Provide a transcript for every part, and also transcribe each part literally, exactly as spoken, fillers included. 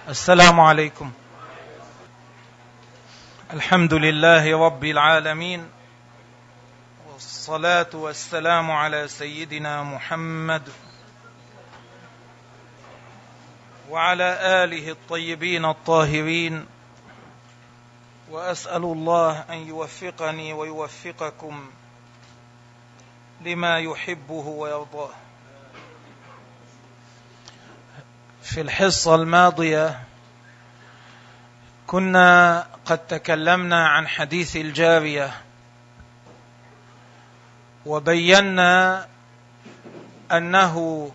السلام عليكم. الحمد لله رب العالمين، والصلاة والسلام على سيدنا محمد وعلى آله الطيبين الطاهرين، وأسأل الله أن يوفقني ويوفقكم لما يحبه ويرضاه. في الحصة الماضية كنا قد تكلمنا عن حديث الجارية، وبينا أنه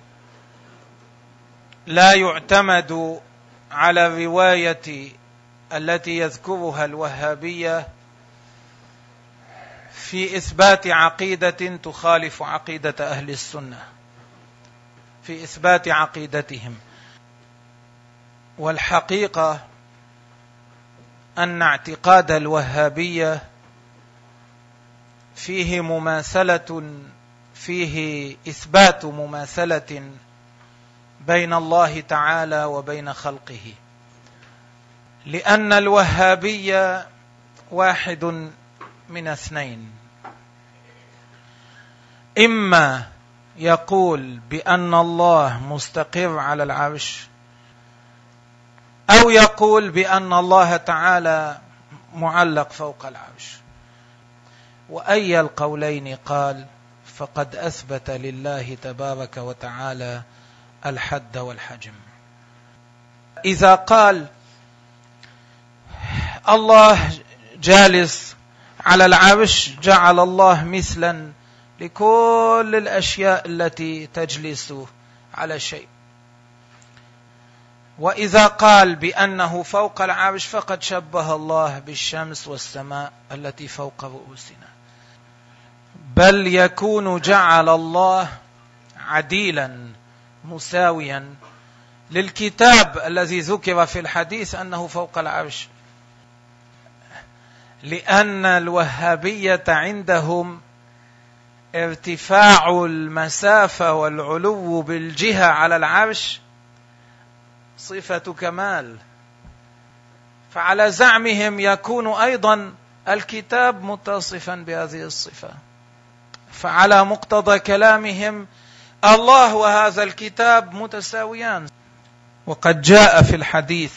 لا يعتمد على الرواية التي يذكرها الوهابية في إثبات عقيدة تخالف عقيدة أهل السنة، في إثبات عقيدتهم. والحقيقة أن اعتقاد الوهابية فيه مماثلة، فيه إثبات مماثلة بين الله تعالى وبين خلقه، لأن الوهابية واحد من اثنين: إما يقول بأن الله مستقر على العرش، أو يقول بأن الله تعالى معلق فوق العرش. وأي القولين قال فقد أثبت لله تبارك وتعالى الحد والحجم. إذا قال الله جالس على العرش، جعل الله مثلا لكل الأشياء التي تجلس على شيء. وإذا قال بأنه فوق العرش فقد شبه الله بالشمس والسماء التي فوق رؤوسنا، بل يكون جعل الله عديلا مساويا للكتاب الذي ذكر في الحديث أنه فوق العرش، لأن الوهابية عندهم ارتفاع المسافة والعلو بالجهة على العرش صفة كمال، فعلى زعمهم يكون أيضا الكتاب متصفا بهذه الصفة، فعلى مقتضى كلامهم الله وهذا الكتاب متساويان. وقد جاء في الحديث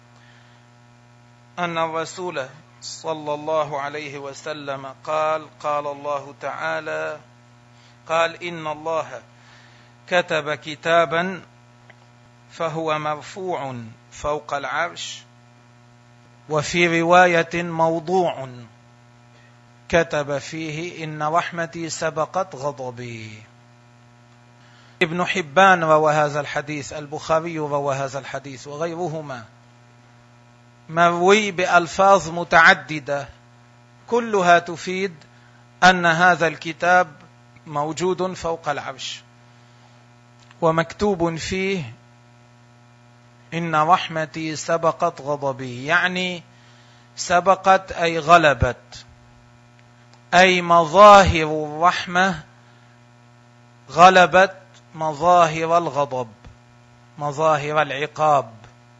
أن الرسول صلى الله عليه وسلم قال قال الله تعالى قال إن الله كتب كتابا فهو مرفوع فوق العرش، وفي رواية موضوع كتب فيه إن رحمتي سبقت غضبي. ابن حبان روى هذا الحديث، البخاري روى هذا الحديث، وغيرهما، مروي بألفاظ متعددة كلها تفيد أن هذا الكتاب موجود فوق العرش، ومكتوب فيه إن رحمتي سبقت غضبي، يعني سبقت أي غلبت، أي مظاهر الرحمة غلبت مظاهر الغضب، مظاهر العقاب.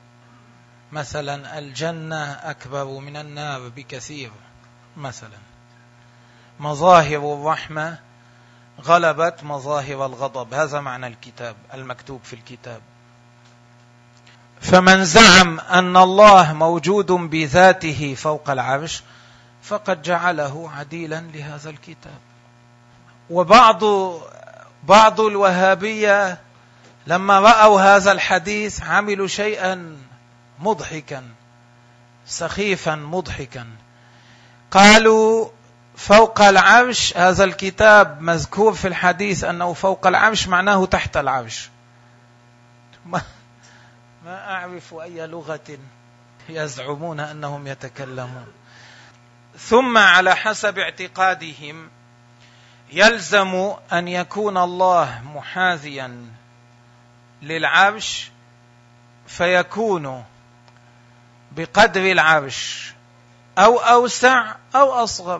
مثلا الجنة أكبر من النار بكثير، مثلا مظاهر الرحمة غلبت مظاهر الغضب، هذا معنى الكتاب المكتوب في الكتاب. فمن زعم أن الله موجود بذاته فوق العرش فقد جعله عديلا لهذا الكتاب. وبعض بعض الوهابية لما رأوا هذا الحديث عملوا شيئا مضحكا سخيفا مضحكا، قالوا فوق العرش، هذا الكتاب مذكور في الحديث أنه فوق العرش، معناه تحت العرش. ما أعرف أي لغة يزعمون أنهم يتكلمون. ثم على حسب اعتقادهم يلزم أن يكون الله محاذيا للعرش، فيكون بقدر العرش أو أوسع أو أصغر.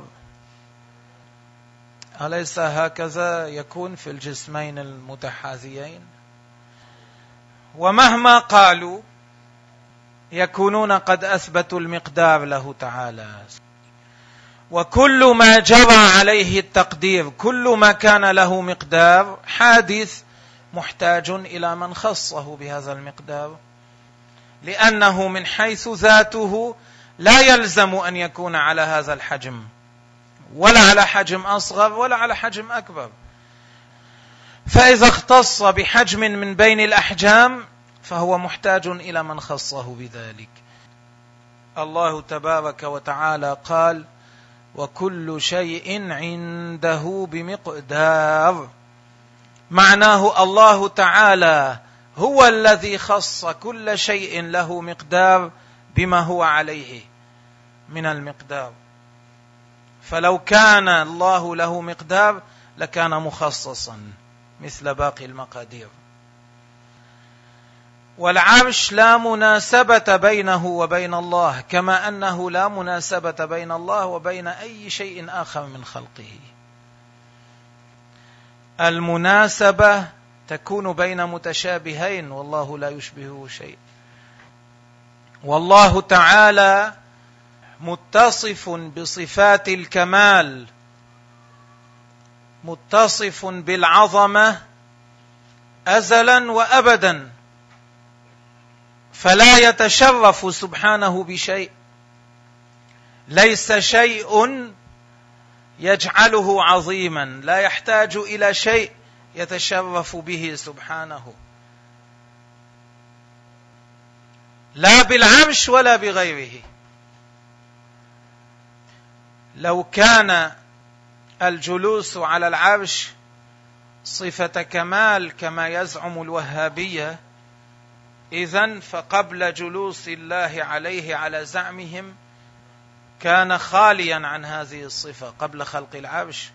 أليس هكذا يكون في الجسمين المتحاذيين؟ ومهما قالوا يكونون قد أثبتوا المقدار له تعالى. وكل ما جرى عليه التقدير، كل ما كان له مقدار حادث محتاج إلى من خصه بهذا المقدار، لأنه من حيث ذاته لا يلزم أن يكون على هذا الحجم، ولا على حجم أصغر ولا على حجم أكبر. فإذا اختص بحجم من بين الأحجام فهو محتاج إلى من خصه بذلك. الله تبارك وتعالى قال: وكل شيء عنده بمقدار. معناه الله تعالى هو الذي خص كل شيء له مقدار بما هو عليه من المقدار. فلو كان الله له مقدار لكان مخصصا مثل باقي المقادير. والعرش لا مناسبة بينه وبين الله، كما أنه لا مناسبة بين الله وبين أي شيء آخر من خلقه. المناسبة تكون بين متشابهين، والله لا يشبهه شيء. والله تعالى متصف بصفات الكمال، متصف بالعظمة أزلا وأبدا، فلا يتشرف سبحانه بشيء. ليس شيء يجعله عظيما، لا يحتاج إلى شيء يتشرف به سبحانه، لا بالعرش ولا بغيره. لو كان الجلوس على العرش صفة كمال كما يزعم الوهابية، إذن فقبل جلوس الله عليه على زعمهم كان خاليا عن هذه الصفة قبل خلق العرش،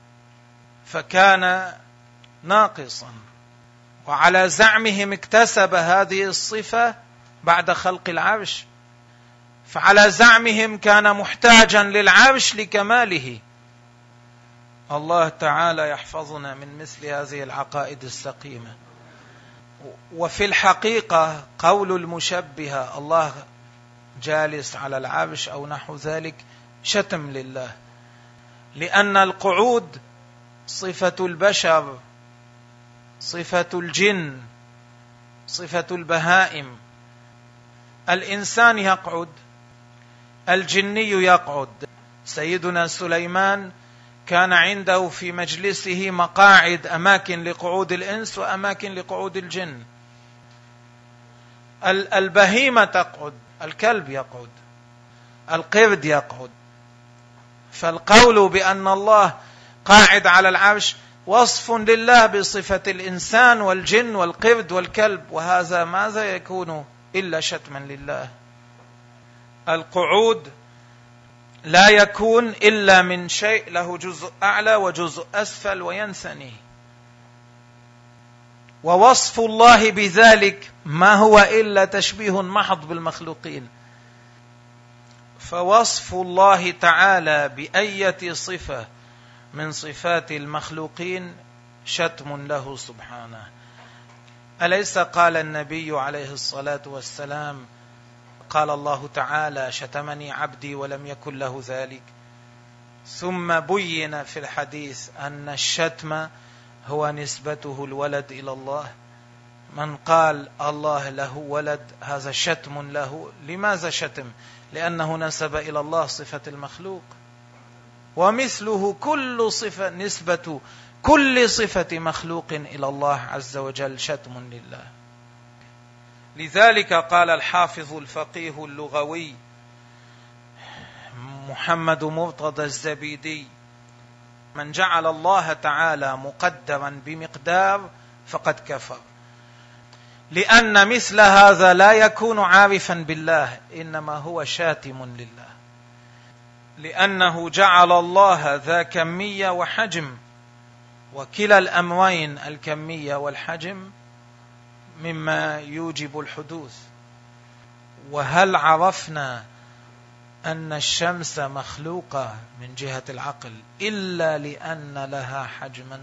فكان ناقصا. وعلى زعمهم اكتسب هذه الصفة بعد خلق العرش، فعلى زعمهم كان محتاجا للعرش لكماله. الله تعالى يحفظنا من مثل هذه العقائد السقيمة. وفي الحقيقة قول المشبهة الله جالس على العرش أو نحو ذلك شتم لله، لأن القعود صفة البشر، صفة الجن، صفة البهائم. الإنسان يقعد، الجني يقعد. سيدنا سليمان كان عنده في مجلسه مقاعد، أماكن لقعود الإنس وأماكن لقعود الجن. البهيمة تقعد، الكلب يقعد، القرد يقعد. فالقول بأن الله قاعد على العرش وصف لله بصفة الإنسان والجن والقرد والكلب، وهذا ماذا يكون إلا شتما لله. القعود لا يكون إلا من شيء له جزء أعلى وجزء أسفل وينثني، ووصف الله بذلك ما هو إلا تشبيه محض بالمخلوقين. فوصف الله تعالى بأية صفة من صفات المخلوقين شتم له سبحانه. أليس قال النبي عليه الصلاة والسلام: قال الله تعالى: شتمني عبدي ولم يكن له ذلك. ثم بين في الحديث أن الشتم هو نسبته الولد إلى الله. من قال الله له ولد هذا شتم له. لماذا شتم؟ لأنه نسب إلى الله صفة المخلوق. ومثله كل صفة، نسبة كل صفة مخلوق إلى الله عز وجل شتم لله. لذلك قال الحافظ الفقيه اللغوي محمد مرتضى الزبيدي: من جعل الله تعالى مقدرا بمقدار فقد كفر، لأن مثل هذا لا يكون عارفا بالله، إنما هو شاتم لله، لأنه جعل الله ذا كمية وحجم، وكلا الأمرين الكمية والحجم مما يوجب الحدوث. وهل عرفنا أن الشمس مخلوقة من جهة العقل إلا لأن لها حجما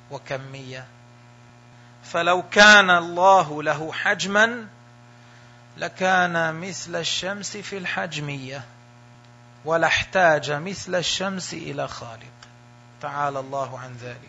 وكمية؟ فلو كان الله له حجما لكان مثل الشمس في الحجمية ولاحتاج مثل الشمس إلى خالق، تعالى الله عن ذلك.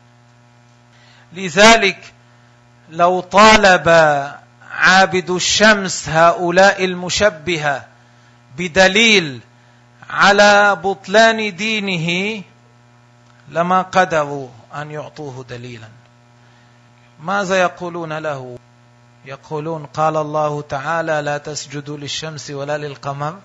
لذلك لو طالب عابد الشمس هؤلاء المشبهة بدليل على بطلان دينه لما قدروا أن يعطوه دليلا. ماذا يقولون له؟ يقولون قال الله تعالى لا تسجدوا للشمس ولا للقمر،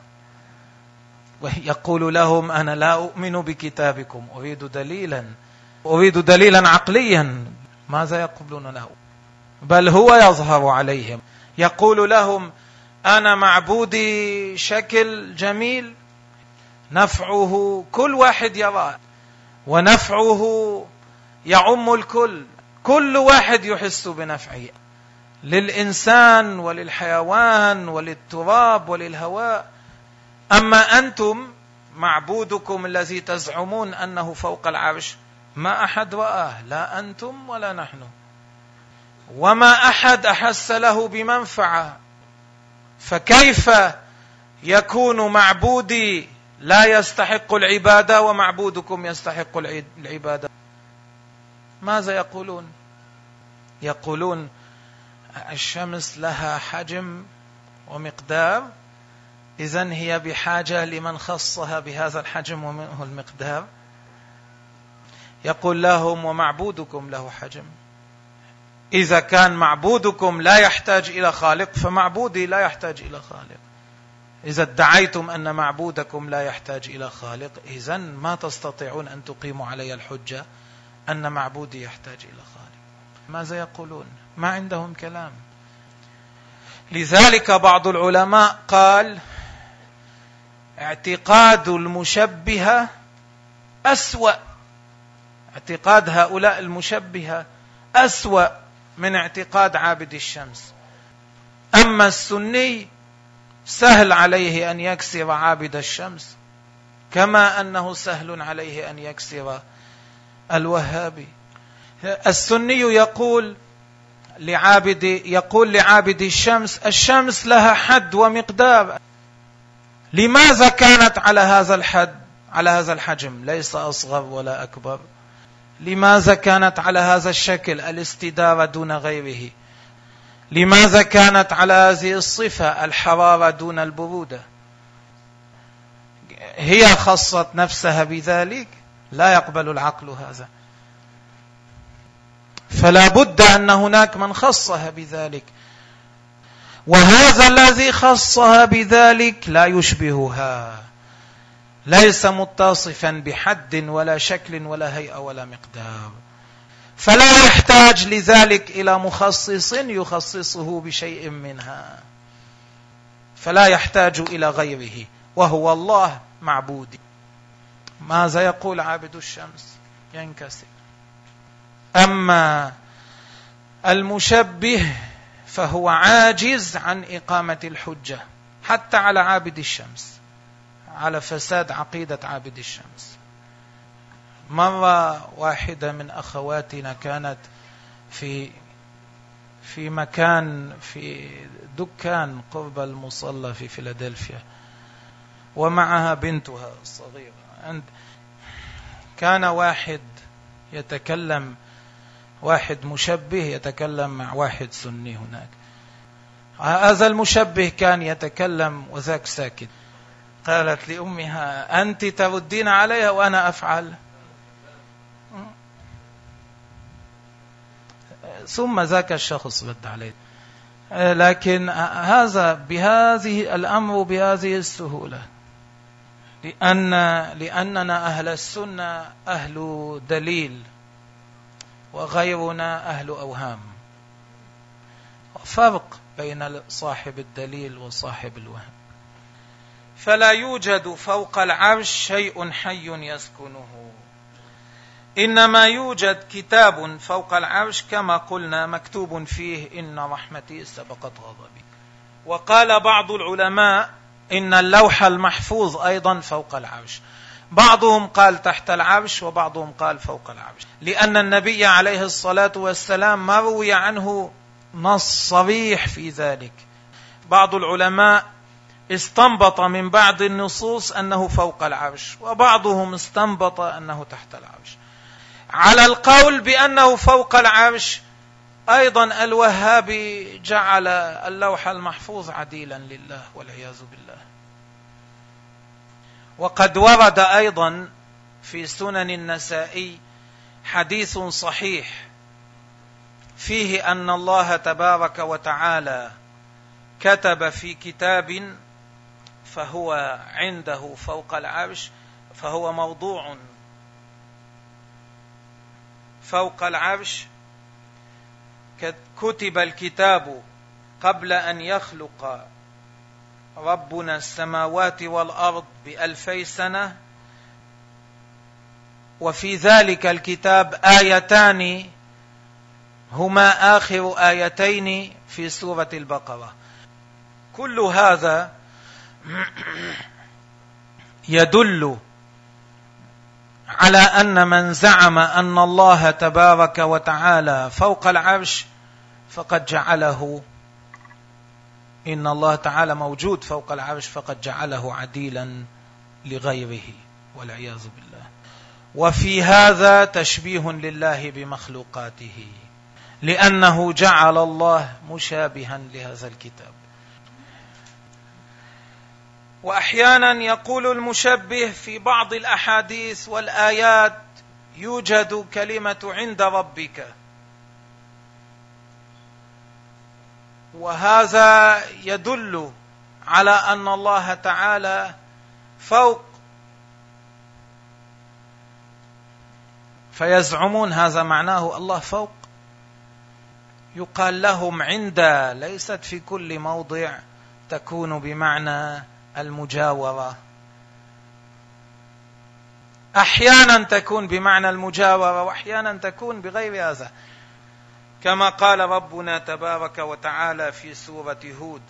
ويقول لهم أنا لا أؤمن بكتابكم، أريد دليلا أريد دليلا عقليا. ماذا يقولون له؟ بل هو يظهر عليهم، يقول لهم أنا معبودي شكل جميل نفعه كل واحد يراه، ونفعه يعم الكل، كل واحد يحس بنفعه للإنسان وللحيوان وللتراب وللهواء. أما أنتم معبودكم الذي تزعمون أنه فوق العرش ما أحد رآه، لا أنتم ولا نحن، وما أحد أحس له بمنفعة، فكيف يكون معبودي لا يستحق العبادة ومعبودكم يستحق العبادة؟ ماذا يقولون؟ يقولون الشمس لها حجم ومقدار، إذن هي بحاجة لمن خصها بهذا الحجم ومنه المقدار. يقول لهم ومعبودكم له حجم، إذا كان معبودكم لا يحتاج إلى خالق فمعبودي لا يحتاج إلى خالق. إذا ادعيتم أن معبودكم لا يحتاج إلى خالق، إذن ما تستطيعون أن تقيموا علي الحجة أن معبودي يحتاج إلى خالق. ماذا يقولون؟ ما عندهم كلام. لذلك بعض العلماء قال اعتقاد المشبهة أسوأ، اعتقاد هؤلاء المشبهة أسوأ من اعتقاد عابد الشمس. أما السني سهل عليه أن يكسر عابد الشمس كما أنه سهل عليه أن يكسر الوهابي. السني يقول لعابد يقول لعابد الشمس الشمس لها حد ومقدار، لماذا كانت على هذا الحد على هذا الحجم ليس أصغر ولا أكبر؟ لماذا كانت على هذا الشكل الاستدارة دون غيره؟ لماذا كانت على هذه الصفة الحرارة دون البرودة؟ هي خصت نفسها بذلك؟ لا يقبل العقل هذا. فلا بد أن هناك من خصها بذلك، وهذا الذي خصها بذلك لا يشبهها، ليس متصفا بحد ولا شكل ولا هيئة ولا مقدار، فلا يحتاج لذلك إلى مخصص يخصصه بشيء منها، فلا يحتاج إلى غيره، وهو الله معبودي. ماذا يقول عابد الشمس؟ ينكسر. أما المشبه فهو عاجز عن إقامة الحجة حتى على عابد الشمس، على فساد عقيدة عابد الشمس. مرة واحدة من أخواتنا كانت في في مكان في دكان قرب المصلى في فيلادلفيا، ومعها بنتها الصغيرة. عند كان واحد يتكلم، واحد مشبه يتكلم مع واحد سني هناك. هذا المشبه كان يتكلم وذاك ساكت. قالت لأمها أنت تردين عليها وأنا أفعل. ثم ذاك الشخص رد عليه. لكن هذا بهذه الأمر بهذه السهولة، لأن لأننا أهل السنة أهل دليل وغيرنا أهل أوهام. فرق بين صاحب الدليل وصاحب الوهم. فلا يوجد فوق العرش شيء حي يسكنه، إنما يوجد كتاب فوق العرش كما قلنا مكتوب فيه إن رحمتي سبقت غضبي. وقال بعض العلماء إن اللوح المحفوظ أيضا فوق العرش، بعضهم قال تحت العرش وبعضهم قال فوق العرش، لأن النبي عليه الصلاة والسلام مروي عنه نص صريح في ذلك. بعض العلماء استنبط من بعض النصوص أنه فوق العرش، وبعضهم استنبط أنه تحت العرش. على القول بأنه فوق العرش أيضا الوهابي جعل اللوح المحفوظ عديلا لله والعياذ بالله. وقد ورد أيضا في سنن النسائي حديث صحيح فيه أن الله تبارك وتعالى كتب في كتاب فهو عنده فوق العرش، فهو موضوع فوق العرش، كتب الكتاب قبل أن يخلق ربنا السماوات والأرض بألفي سنة، وفي ذلك الكتاب آيتان هما آخر آيتين في سورة البقرة. كل هذا يدل على أن من زعم أن الله تبارك وتعالى فوق العرش فقد جعله، إن الله تعالى موجود فوق العرش فقد جعله عديلا لغيره والعياذ بالله. وفي هذا تشبيه لله بمخلوقاته، لأنه جعل الله مشابها لهذا الكتاب. وأحيانا يقول المشبه في بعض الأحاديث والآيات يوجد كلمة عند ربك، وهذا يدل على أن الله تعالى فوق، فيزعمون هذا معناه الله فوق. يقال لهم عند ليست في كل موضع تكون بمعنى المجاورة، أحيانا تكون بمعنى المجاورة وأحيانا تكون بغير هذا، كما قال ربنا تبارك وتعالى في سورة هود: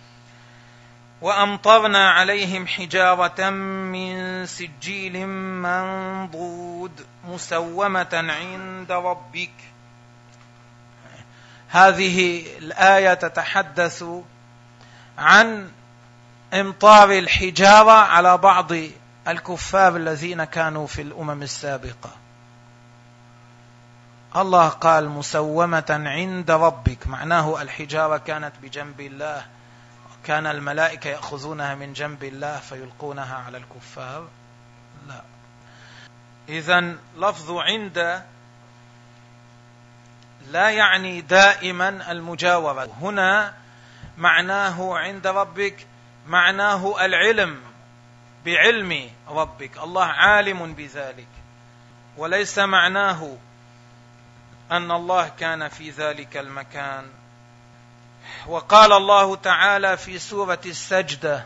وأمطرنا عليهم حجارة من سجيل منضود مسومة عند ربك. هذه الآية تتحدث عن امطار الحجارة على بعض الكفار الذين كانوا في الأمم السابقة. الله قال مسومة عند ربك، معناه الحجارة كانت بجنب الله، كان الملائكة يأخذونها من جنب الله فيلقونها على الكفار؟ لا. إذن لفظ عند لا يعني دائما المجاورة. هنا معناه عند ربك معناه العلم، بعلم ربك، الله عالم بذلك، وليس معناه أن الله كان في ذلك المكان. وقال الله تعالى في سورة السجدة: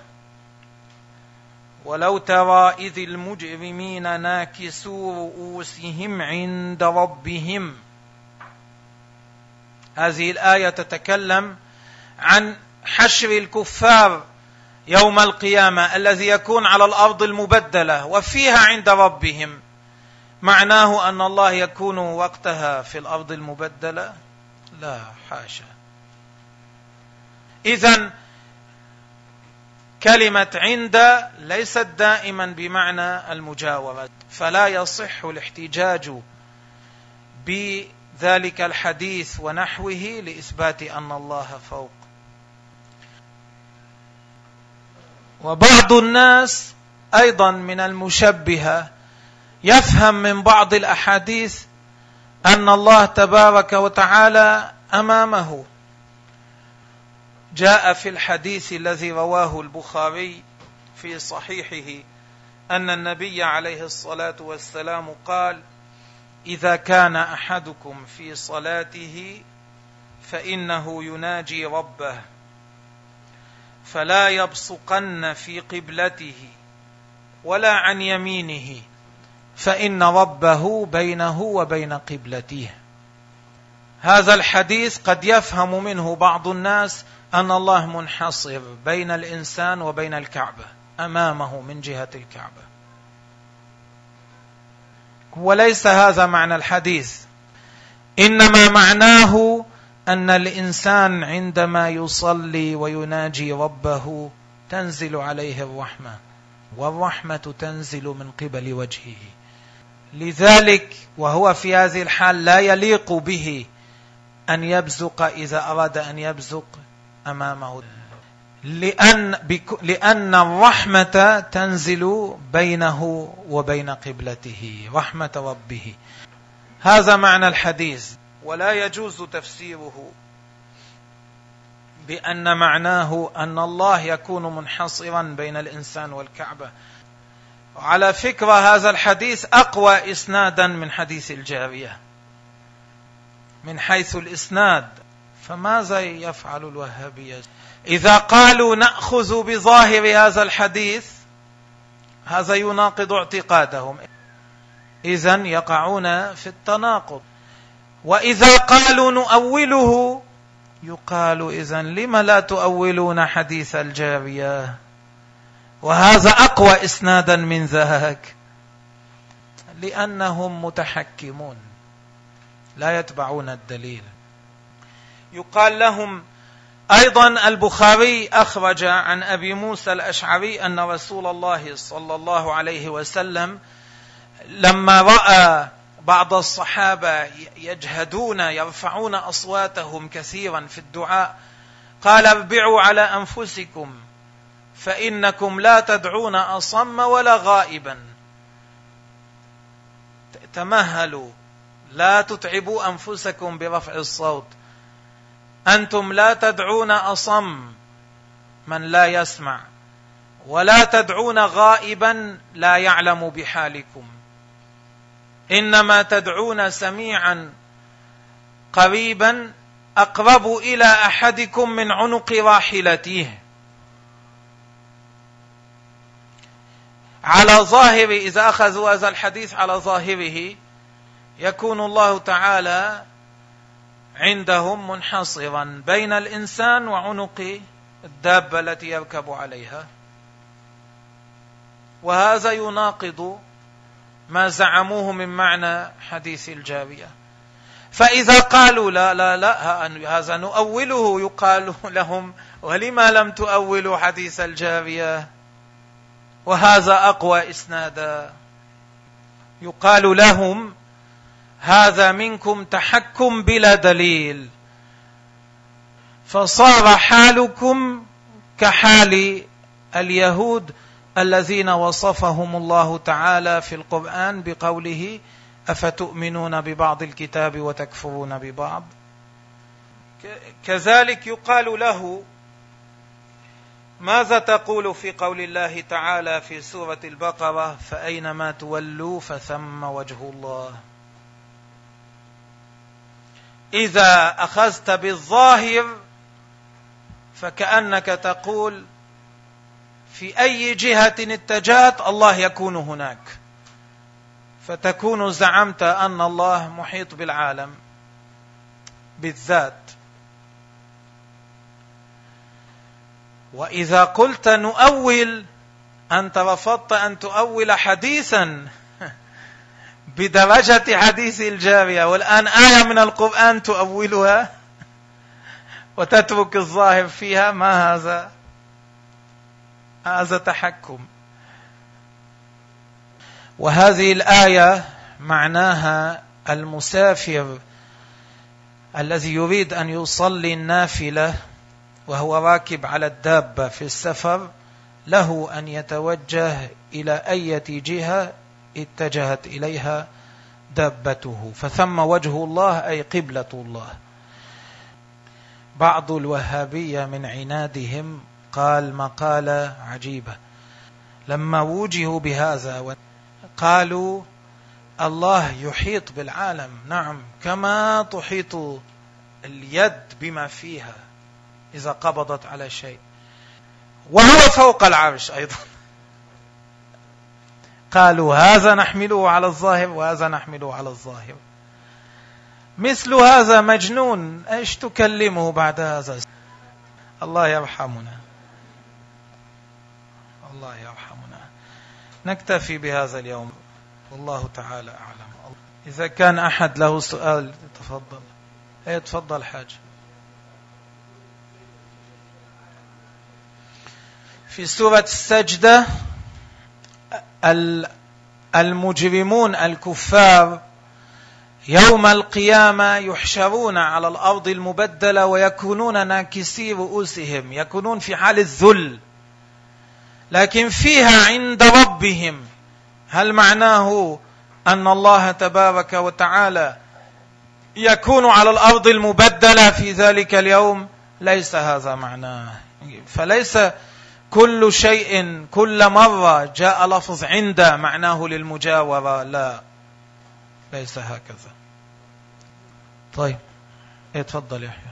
ولو ترى إذ المجرمين ناكسوا رؤوسهم عند ربهم. هذه الآية تتكلم عن حشر الكفار يوم القيامة الذي يكون على الأرض المبدلة وفيها عند ربهم. معناه أن الله يكون وقتها في الأرض المبدلة؟ لا، حاشا. إذن كلمة عند ليست دائما بمعنى المجاورة، فلا يصح الاحتجاج بذلك الحديث ونحوه لإثبات أن الله فوق. وبعض الناس أيضا من المشبهة يفهم من بعض الأحاديث أن الله تبارك وتعالى أمامه. جاء في الحديث الذي رواه البخاري في صحيحه أن النبي عليه الصلاة والسلام قال: إذا كان أحدكم في صلاته فإنه يناجي ربه فلا يبصقن في قبلته ولا عن يمينه فإن ربه بينه وبين قبلته. هذا الحديث قد يفهم منه بعض الناس أن الله منحصر بين الإنسان وبين الكعبة، أمامه من جهة الكعبة، وليس هذا معنى الحديث، إنما معناه أن الإنسان عندما يصلي ويناجي ربه تنزل عليه الرحمة، والرحمة تنزل من قبل وجهه. لذلك وهو في هذه الحال لا يليق به أن يبزق إذا أراد أن يبزق أمامه، لأن, لأن الرحمة تنزل بينه وبين قبلته، رحمة ربه. هذا معنى الحديث، ولا يجوز تفسيره بأن معناه أن الله يكون منحصرا بين الإنسان والكعبة. على فكرة هذا الحديث أقوى إسنادا من حديث الجارية من حيث الإسناد. فماذا يفعل الوهابية؟ إذا قالوا نأخذ بظاهر هذا الحديث هذا يناقض اعتقادهم، إذن يقعون في التناقض. وإذا قالوا نؤوله يقال إذن لم لا تؤولون حديث الجارية وهذا أقوى إسنادا من ذاك؟ لأنهم متحكمون لا يتبعون الدليل. يقال لهم أيضا البخاري أخرج عن أبي موسى الأشعري أن رسول الله صلى الله عليه وسلم لما رأى بعض الصحابة يجهدون يرفعون أصواتهم كثيرا في الدعاء قال اربعوا على أنفسكم فإنكم لا تدعون أصم ولا غائبا، تمهلوا لا تتعبوا أنفسكم برفع الصوت، أنتم لا تدعون أصم من لا يسمع ولا تدعون غائبا لا يعلم بحالكم، إنما تدعون سميعا قريبا أقرب إلى أحدكم من عنق راحلته. على ظاهر إذا أخذوا هذا الحديث على ظاهره يكون الله تعالى عندهم منحصرا بين الإنسان وعنق الدابة التي يركب عليها، وهذا يناقض ما زعموه من معنى حديث الجارية. فإذا قالوا لا لا لا هذا نؤوله يقال لهم ولما لم تؤولوا حديث الجارية وهذا أقوى إسنادا؟ يقال لهم هذا منكم تحكم بلا دليل، فصار حالكم كحال اليهود الذين وصفهم الله تعالى في القرآن بقوله أفتؤمنون ببعض الكتاب وتكفرون ببعض. كذلك يقال له ماذا تقول في قول الله تعالى في سورة البقرة فأينما تولوا فثم وجه الله؟ إذا أخذت بالظاهر فكأنك تقول في أي جهة اتجهت الله يكون هناك، فتكون زعمت أن الله محيط بالعالم بالذات. وإذا قلت نؤول أنت رفضت أن تؤول حديثا بدرجة حديث الجارية، والآن آية من القرآن تؤولها وتترك الظاهر فيها. ما هذا؟ هذا تحكم. وهذه الآية معناها المسافر الذي يريد أن يصلي النافلة وهو راكب على الدابة في السفر له أن يتوجه إلى أي جهة اتجهت إليها دابته، فثم وجه الله أي قبلة الله. بعض الوهابية من عنادهم قال مقالة عجيبة لما وجهوا بهذا، قالوا الله يحيط بالعالم، نعم كما تحيط اليد بما فيها إذا قبضت على شيء، وهو فوق العرش أيضا. قالوا هذا نحمله على الظاهر وهذا نحمله على الظاهر. مثل هذا مجنون ايش تكلمه بعد هذا؟ الله يرحمنا، الله يرحمنا. نكتفي بهذا اليوم والله تعالى أعلم. إذا كان أحد له سؤال تفضل. ايه تفضل حاج. في سورة السجدة المجرمون الكفار يوم القيامة يحشرون على الأرض المبدلة ويكونون ناكسي رؤوسهم، يكونون في حال الذل، لكن فيها عند ربهم. هل معناه أن الله تبارك وتعالى يكون على الأرض المبدلة في ذلك اليوم؟ ليس هذا معناه. فليس كل شيء كل مرة جاء لفظ عند معناه للمجاورة، لا، ليس هكذا. طيب اتفضل يحيى.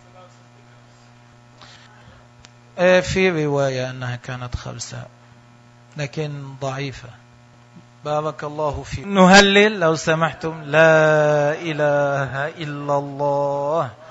في رواية أنها كانت خمسة لكن ضعيفة. بارك الله فيك. نهلل لو سمحتم. لا إله إلا الله